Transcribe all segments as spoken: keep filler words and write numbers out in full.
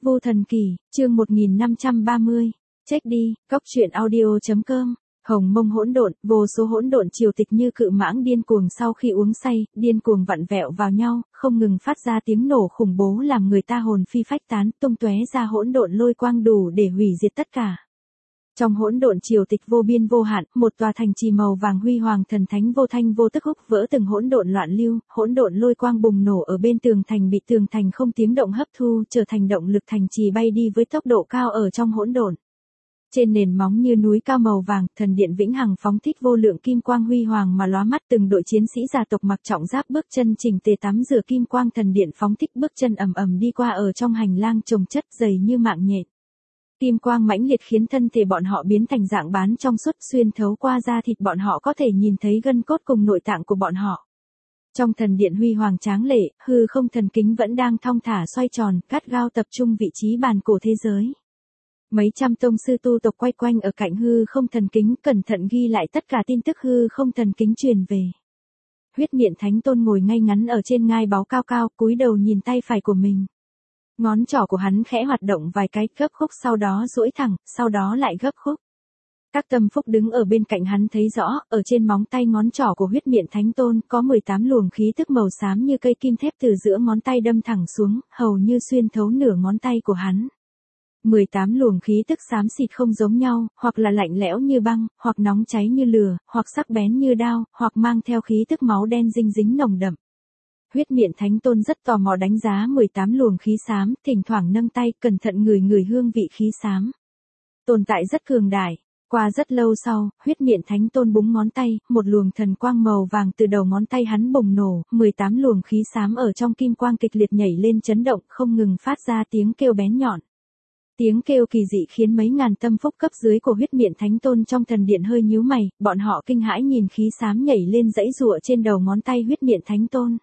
Vô Thần Kỳ, chương một nghìn năm trăm ba mươi. Check đi, cóc truyện audio chấm com. Hồng Mông hỗn độn, vô số hỗn độn triều tịch như cự mãng điên cuồng sau khi uống say, điên cuồng vặn vẹo vào nhau, không ngừng phát ra tiếng nổ khủng bố làm người ta hồn phi phách tán, tung tóe ra hỗn độn lôi quang đủ để hủy diệt tất cả. Trong hỗn độn triều tịch vô biên vô hạn, một tòa thành trì màu vàng huy hoàng thần thánh vô thanh vô tức húc vỡ từng hỗn độn loạn lưu, hỗn độn lôi quang bùng nổ ở bên tường thành bị tường thành không tiếng động hấp thu, trở thành động lực thành trì bay đi với tốc độ cao ở trong hỗn độn. Trên nền móng như núi cao màu vàng, thần điện vĩnh hằng phóng thích vô lượng kim quang huy hoàng mà lóa mắt, từng đội chiến sĩ gia tộc mặc trọng giáp bước chân chỉnh tề tắm rửa kim quang thần điện phóng thích bước chân ầm ầm đi qua ở trong hành lang chồng chất dày như mạng nhện. Kim quang mãnh liệt khiến thân thể bọn họ biến thành dạng bán trong suốt, xuyên thấu qua da thịt bọn họ có thể nhìn thấy gân cốt cùng nội tạng của bọn họ. Trong thần điện huy hoàng tráng lệ, hư không thần kính vẫn đang thong thả xoay tròn, gắt gao tập trung vị trí bàn cổ thế giới. Mấy trăm tông sư tu tộc quay quanh ở cạnh hư không thần kính, cẩn thận ghi lại tất cả tin tức hư không thần kính truyền về. Huyết Miện Thánh Tôn ngồi ngay ngắn ở trên ngai báu cao cao, cúi đầu nhìn tay phải của mình. Ngón trỏ của hắn khẽ hoạt động vài cái, gấp khúc, sau đó duỗi thẳng, sau đó lại gấp khúc. Các tâm phúc đứng ở bên cạnh hắn thấy rõ, ở trên móng tay ngón trỏ của Huyết Miện Thánh Tôn có mười tám luồng khí tức màu xám như cây kim thép từ giữa ngón tay đâm thẳng xuống, hầu như xuyên thấu nửa ngón tay của hắn. mười tám luồng khí tức xám xịt không giống nhau, hoặc là lạnh lẽo như băng, hoặc nóng cháy như lửa, hoặc sắc bén như đao, hoặc mang theo khí tức máu đen dinh dính nồng đậm. Huyết Miện Thánh Tôn rất tò mò đánh giá mười tám luồng khí xám, thỉnh thoảng nâng tay, cẩn thận ngửi ngửi hương vị khí xám. Tồn tại rất cường đại. Qua rất lâu sau, Huyết Miện Thánh Tôn búng ngón tay, một luồng thần quang màu vàng từ đầu ngón tay hắn bùng nổ, mười tám luồng khí xám ở trong kim quang kịch liệt nhảy lên chấn động, không ngừng phát ra tiếng kêu bén nhọn. Tiếng kêu kỳ dị khiến mấy ngàn tâm phúc cấp dưới của Huyết Miện Thánh Tôn trong thần điện hơi nhíu mày, bọn họ kinh hãi nhìn khí xám nhảy lên dãy giụa trên đầu ngón tay Huyết Miện Thánh Tôn.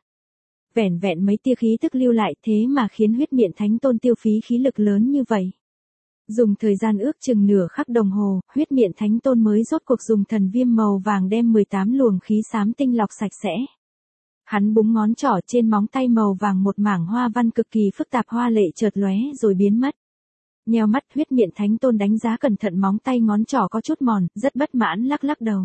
Vẻn vẹn mấy tia khí tức lưu lại, thế mà khiến Huyết Miện Thánh Tôn tiêu phí khí lực lớn như vậy. Dùng thời gian ước chừng nửa khắc đồng hồ, Huyết Miện Thánh Tôn mới rốt cuộc dùng thần viêm màu vàng đem mười tám luồng khí xám tinh lọc sạch sẽ. Hắn búng ngón trỏ, trên móng tay màu vàng một mảng hoa văn cực kỳ phức tạp hoa lệ chợt lóe rồi biến mất. Nheo mắt, Huyết Miện Thánh Tôn đánh giá cẩn thận móng tay ngón trỏ có chút mòn, rất bất mãn lắc lắc đầu.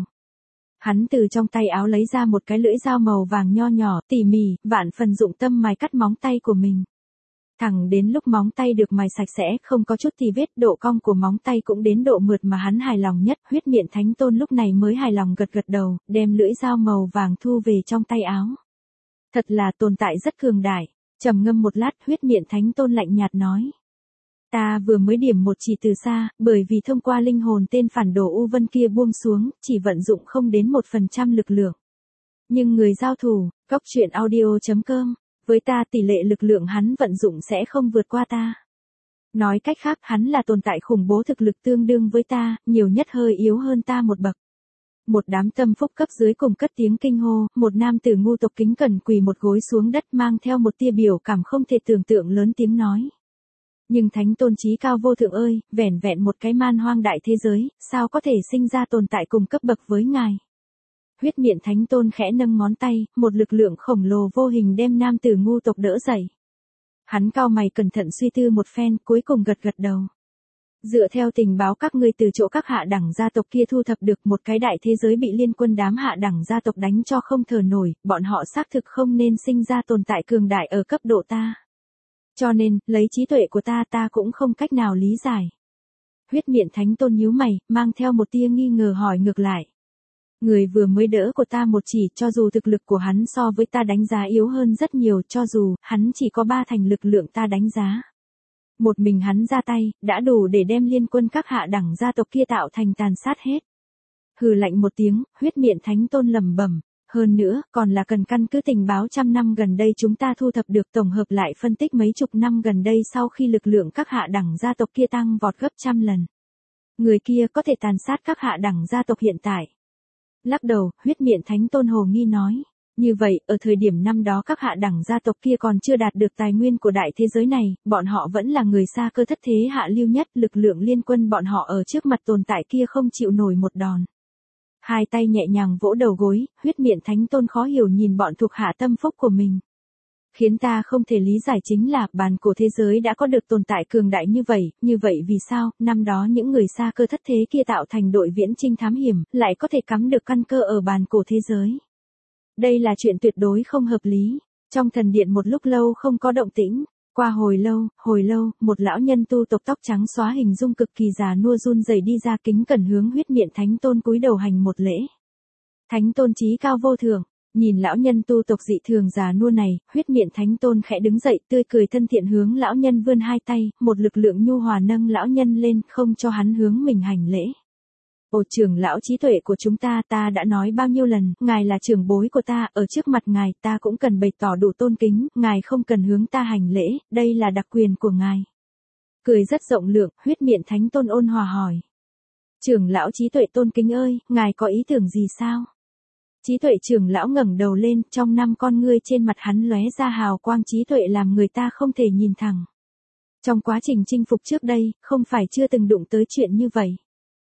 Hắn từ trong tay áo lấy ra một cái lưỡi dao màu vàng nho nhỏ, tỉ mỉ, vạn phần dụng tâm mài cắt móng tay của mình. Thẳng đến lúc móng tay được mài sạch sẽ, không có chút tì vết, độ cong của móng tay cũng đến độ mượt mà hắn hài lòng nhất, Huyết Miện Thánh Tôn lúc này mới hài lòng gật gật đầu, đem lưỡi dao màu vàng thu về trong tay áo. Thật là tồn tại rất cường đại. Trầm ngâm một lát, Huyết Miện Thánh Tôn lạnh nhạt nói. Ta vừa mới điểm một chỉ từ xa, bởi vì thông qua linh hồn tên phản đồ U Vân kia buông xuống, chỉ vận dụng không đến một phần trăm lực lượng. Nhưng người giao thủ, cóc truyện audio chấm com, với ta tỷ lệ lực lượng hắn vận dụng sẽ không vượt qua ta. Nói cách khác, hắn là tồn tại khủng bố thực lực tương đương với ta, nhiều nhất hơi yếu hơn ta một bậc. Một đám tâm phúc cấp dưới cùng cất tiếng kinh hô, một nam tử ngu tộc kính cẩn quỳ một gối xuống đất mang theo một tia biểu cảm không thể tưởng tượng lớn tiếng nói. Nhưng Thánh Tôn chí cao vô thượng ơi, vẻn vẹn một cái man hoang đại thế giới, sao có thể sinh ra tồn tại cùng cấp bậc với ngài? Huyết Miện Thánh Tôn khẽ nâng ngón tay, một lực lượng khổng lồ vô hình đem nam tử ngu tộc đỡ dậy. Hắn cau mày cẩn thận suy tư một phen, cuối cùng gật gật đầu. Dựa theo tình báo các ngươi từ chỗ các hạ đẳng gia tộc kia thu thập được, một cái đại thế giới bị liên quân đám hạ đẳng gia tộc đánh cho không thở nổi, bọn họ xác thực không nên sinh ra tồn tại cường đại ở cấp độ ta. Cho nên, lấy trí tuệ của ta ta cũng không cách nào lý giải. Huyết Miện Thánh Tôn nhíu mày, mang theo một tia nghi ngờ hỏi ngược lại. Người vừa mới đỡ của ta một chỉ, cho dù thực lực của hắn so với ta đánh giá yếu hơn rất nhiều, cho dù hắn chỉ có ba thành lực lượng ta đánh giá. Một mình hắn ra tay, đã đủ để đem liên quân các hạ đẳng gia tộc kia tạo thành tàn sát hết. Hừ lạnh một tiếng, Huyết Miện Thánh Tôn lẩm bẩm. Hơn nữa, còn là cần căn cứ tình báo trăm năm gần đây chúng ta thu thập được, tổng hợp lại phân tích mấy chục năm gần đây sau khi lực lượng các hạ đẳng gia tộc kia tăng vọt gấp trăm lần. Người kia có thể tàn sát các hạ đẳng gia tộc hiện tại. Lắc đầu, Huyết Miện Thánh Tôn hồ nghi nói. Như vậy, ở thời điểm năm đó các hạ đẳng gia tộc kia còn chưa đạt được tài nguyên của đại thế giới này, bọn họ vẫn là người xa cơ thất thế hạ lưu nhất, lực lượng liên quân bọn họ ở trước mặt tồn tại kia không chịu nổi một đòn. Hai tay nhẹ nhàng vỗ đầu gối, Huyết Miện Thánh Tôn khó hiểu nhìn bọn thuộc hạ tâm phúc của mình. Khiến ta không thể lý giải chính là bàn cổ thế giới đã có được tồn tại cường đại như vậy, như vậy vì sao, năm đó những người xa cơ thất thế kia tạo thành đội viễn trinh thám hiểm, lại có thể cắm được căn cơ ở bàn cổ thế giới. Đây là chuyện tuyệt đối không hợp lý. Trong thần điện một lúc lâu không có động tĩnh. Qua hồi lâu, hồi lâu, một lão nhân tu tộc tóc trắng xóa hình dung cực kỳ già nua run rẩy đi ra kính cẩn hướng Huyết Miện Thánh Tôn cúi đầu hành một lễ. Thánh Tôn chí cao vô thượng, nhìn lão nhân tu tộc dị thường già nua này, Huyết Miện Thánh Tôn khẽ đứng dậy tươi cười thân thiện hướng lão nhân vươn hai tay, một lực lượng nhu hòa nâng lão nhân lên không cho hắn hướng mình hành lễ. Ồ trưởng lão trí tuệ của chúng ta, ta đã nói bao nhiêu lần, ngài là trưởng bối của ta, ở trước mặt ngài ta cũng cần bày tỏ đủ tôn kính, ngài không cần hướng ta hành lễ, đây là đặc quyền của ngài. Cười rất rộng lượng, Huyết Miện Thánh Tôn ôn hòa hỏi. Trưởng lão trí tuệ tôn kính ơi, ngài có ý tưởng gì sao? Trí tuệ trưởng lão ngẩng đầu lên, trong năm con ngươi trên mặt hắn lóe ra hào quang trí tuệ làm người ta không thể nhìn thẳng. Trong quá trình chinh phục trước đây, không phải chưa từng đụng tới chuyện như vậy.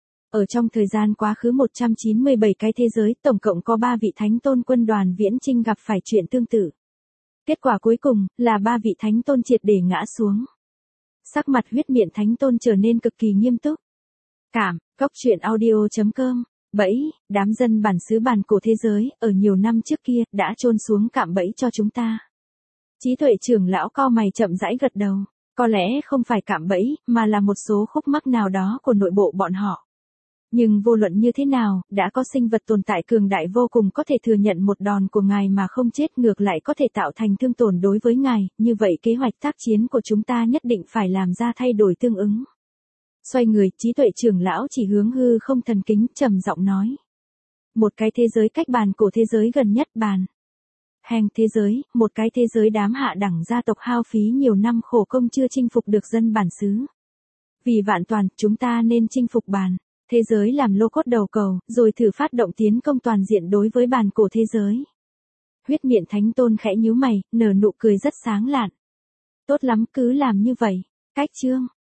Ở trong thời gian quá khứ một trăm chín mươi bảy cái thế giới, tổng cộng có ba vị thánh tôn quân đoàn viễn trinh gặp phải chuyện tương tự. Kết quả cuối cùng, là ba vị thánh tôn triệt để ngã xuống. Sắc mặt Huyết Miện Thánh Tôn trở nên cực kỳ nghiêm túc. Cảm, cốc truyện audio chấm com, bẫy, đám dân bản xứ bàn cổ thế giới, ở nhiều năm trước kia, đã chôn xuống cạm bẫy cho chúng ta. Trí tuệ trưởng lão cau mày chậm rãi gật đầu, có lẽ không phải cạm bẫy, mà là một số khúc mắc nào đó của nội bộ bọn họ. Nhưng vô luận như thế nào, đã có sinh vật tồn tại cường đại vô cùng có thể thừa nhận một đòn của ngài mà không chết, ngược lại có thể tạo thành thương tổn đối với ngài, như vậy kế hoạch tác chiến của chúng ta nhất định phải làm ra thay đổi tương ứng. Xoay người, trí tuệ trưởng lão chỉ hướng hư không thần kính, trầm giọng nói. Một cái thế giới cách bàn cổ thế giới gần nhất bàn. Hèn thế giới, một cái thế giới đám hạ đẳng gia tộc hao phí nhiều năm khổ công chưa chinh phục được dân bản xứ. Vì vạn toàn, chúng ta nên chinh phục bàn thế giới làm lô cốt đầu cầu, rồi thử phát động tiến công toàn diện đối với bàn cổ thế giới. Huyết Miện Thánh Tôn khẽ nhíu mày, nở nụ cười rất sáng lạn. Tốt lắm, cứ làm như vậy. Cách chương